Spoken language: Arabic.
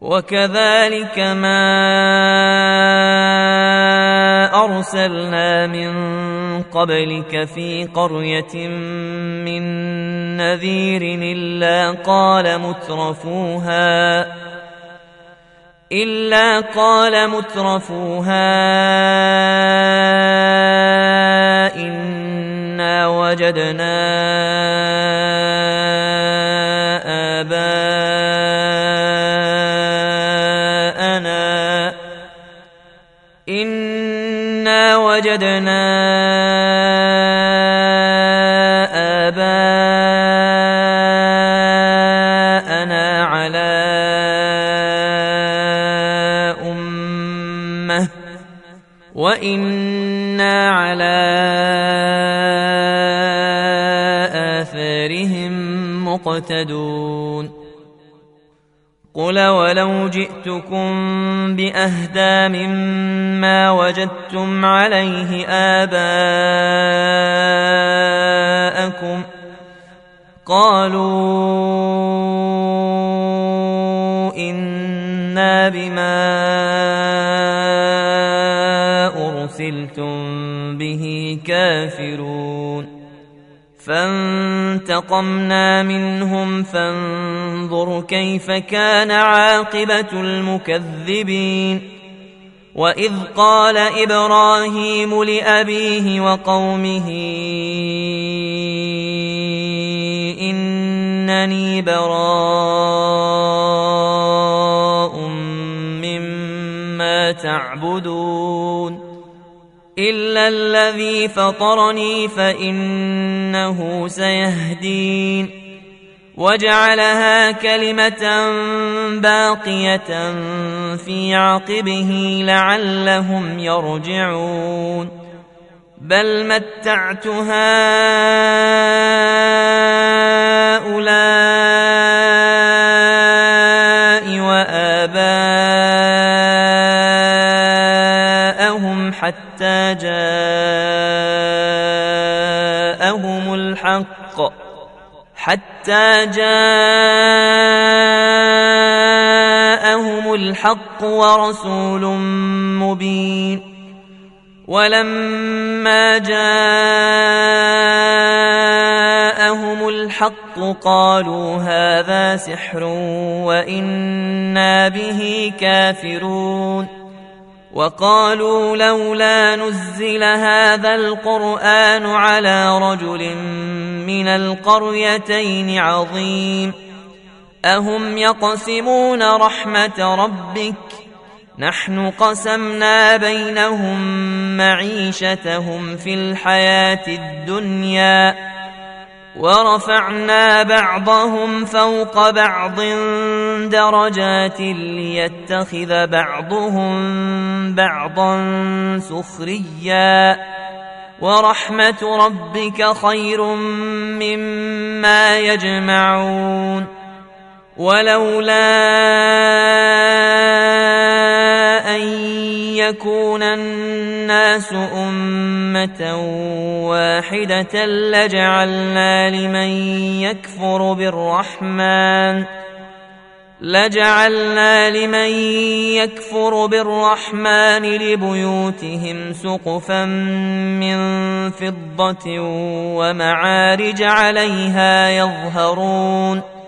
وكذلك ما أرسلنا من قبلك في قرية من نذير إلا قال مترفوها إنا وجدنا آباءنا على أمة وإنا على آثارهم مقتدون قل ولو جئتكم بأهدى مما وجدتم عليه آباءكم قالوا إنا بما أرسلتم به كافرون فانتقمنا منهم فانظر كيف كان عاقبة المكذبين وإذ قال إبراهيم لأبيه وقومه إنني براء مما تعبدون إلا الذي فطرني فإنه سيهدين وجعلها كلمة باقية في عقبه لعلهم يرجعون بل متعت هؤلاء وآباءهم حتى جاءهم الحق ورسول مبين ولما جاءهم الحق قالوا هذا سحر وإنا به كافرون وقالوا لولا نزل هذا القرآن على رجل من القريتين عظيم أهم يقسمون رحمة ربك نحن قسمنا بينهم معيشتهم في الحياة الدنيا ورفعنا بعضهم فوق بعض درجات ليتخذ بعضهم بعضا سخريا ورحمة ربك خير مما يجمعون ولولا أن يكون الناس أمة واحدة لجعلنا لمن يكفر بالرحمن لبيوتهم سقفا من فضة ومعارج عليها يظهرون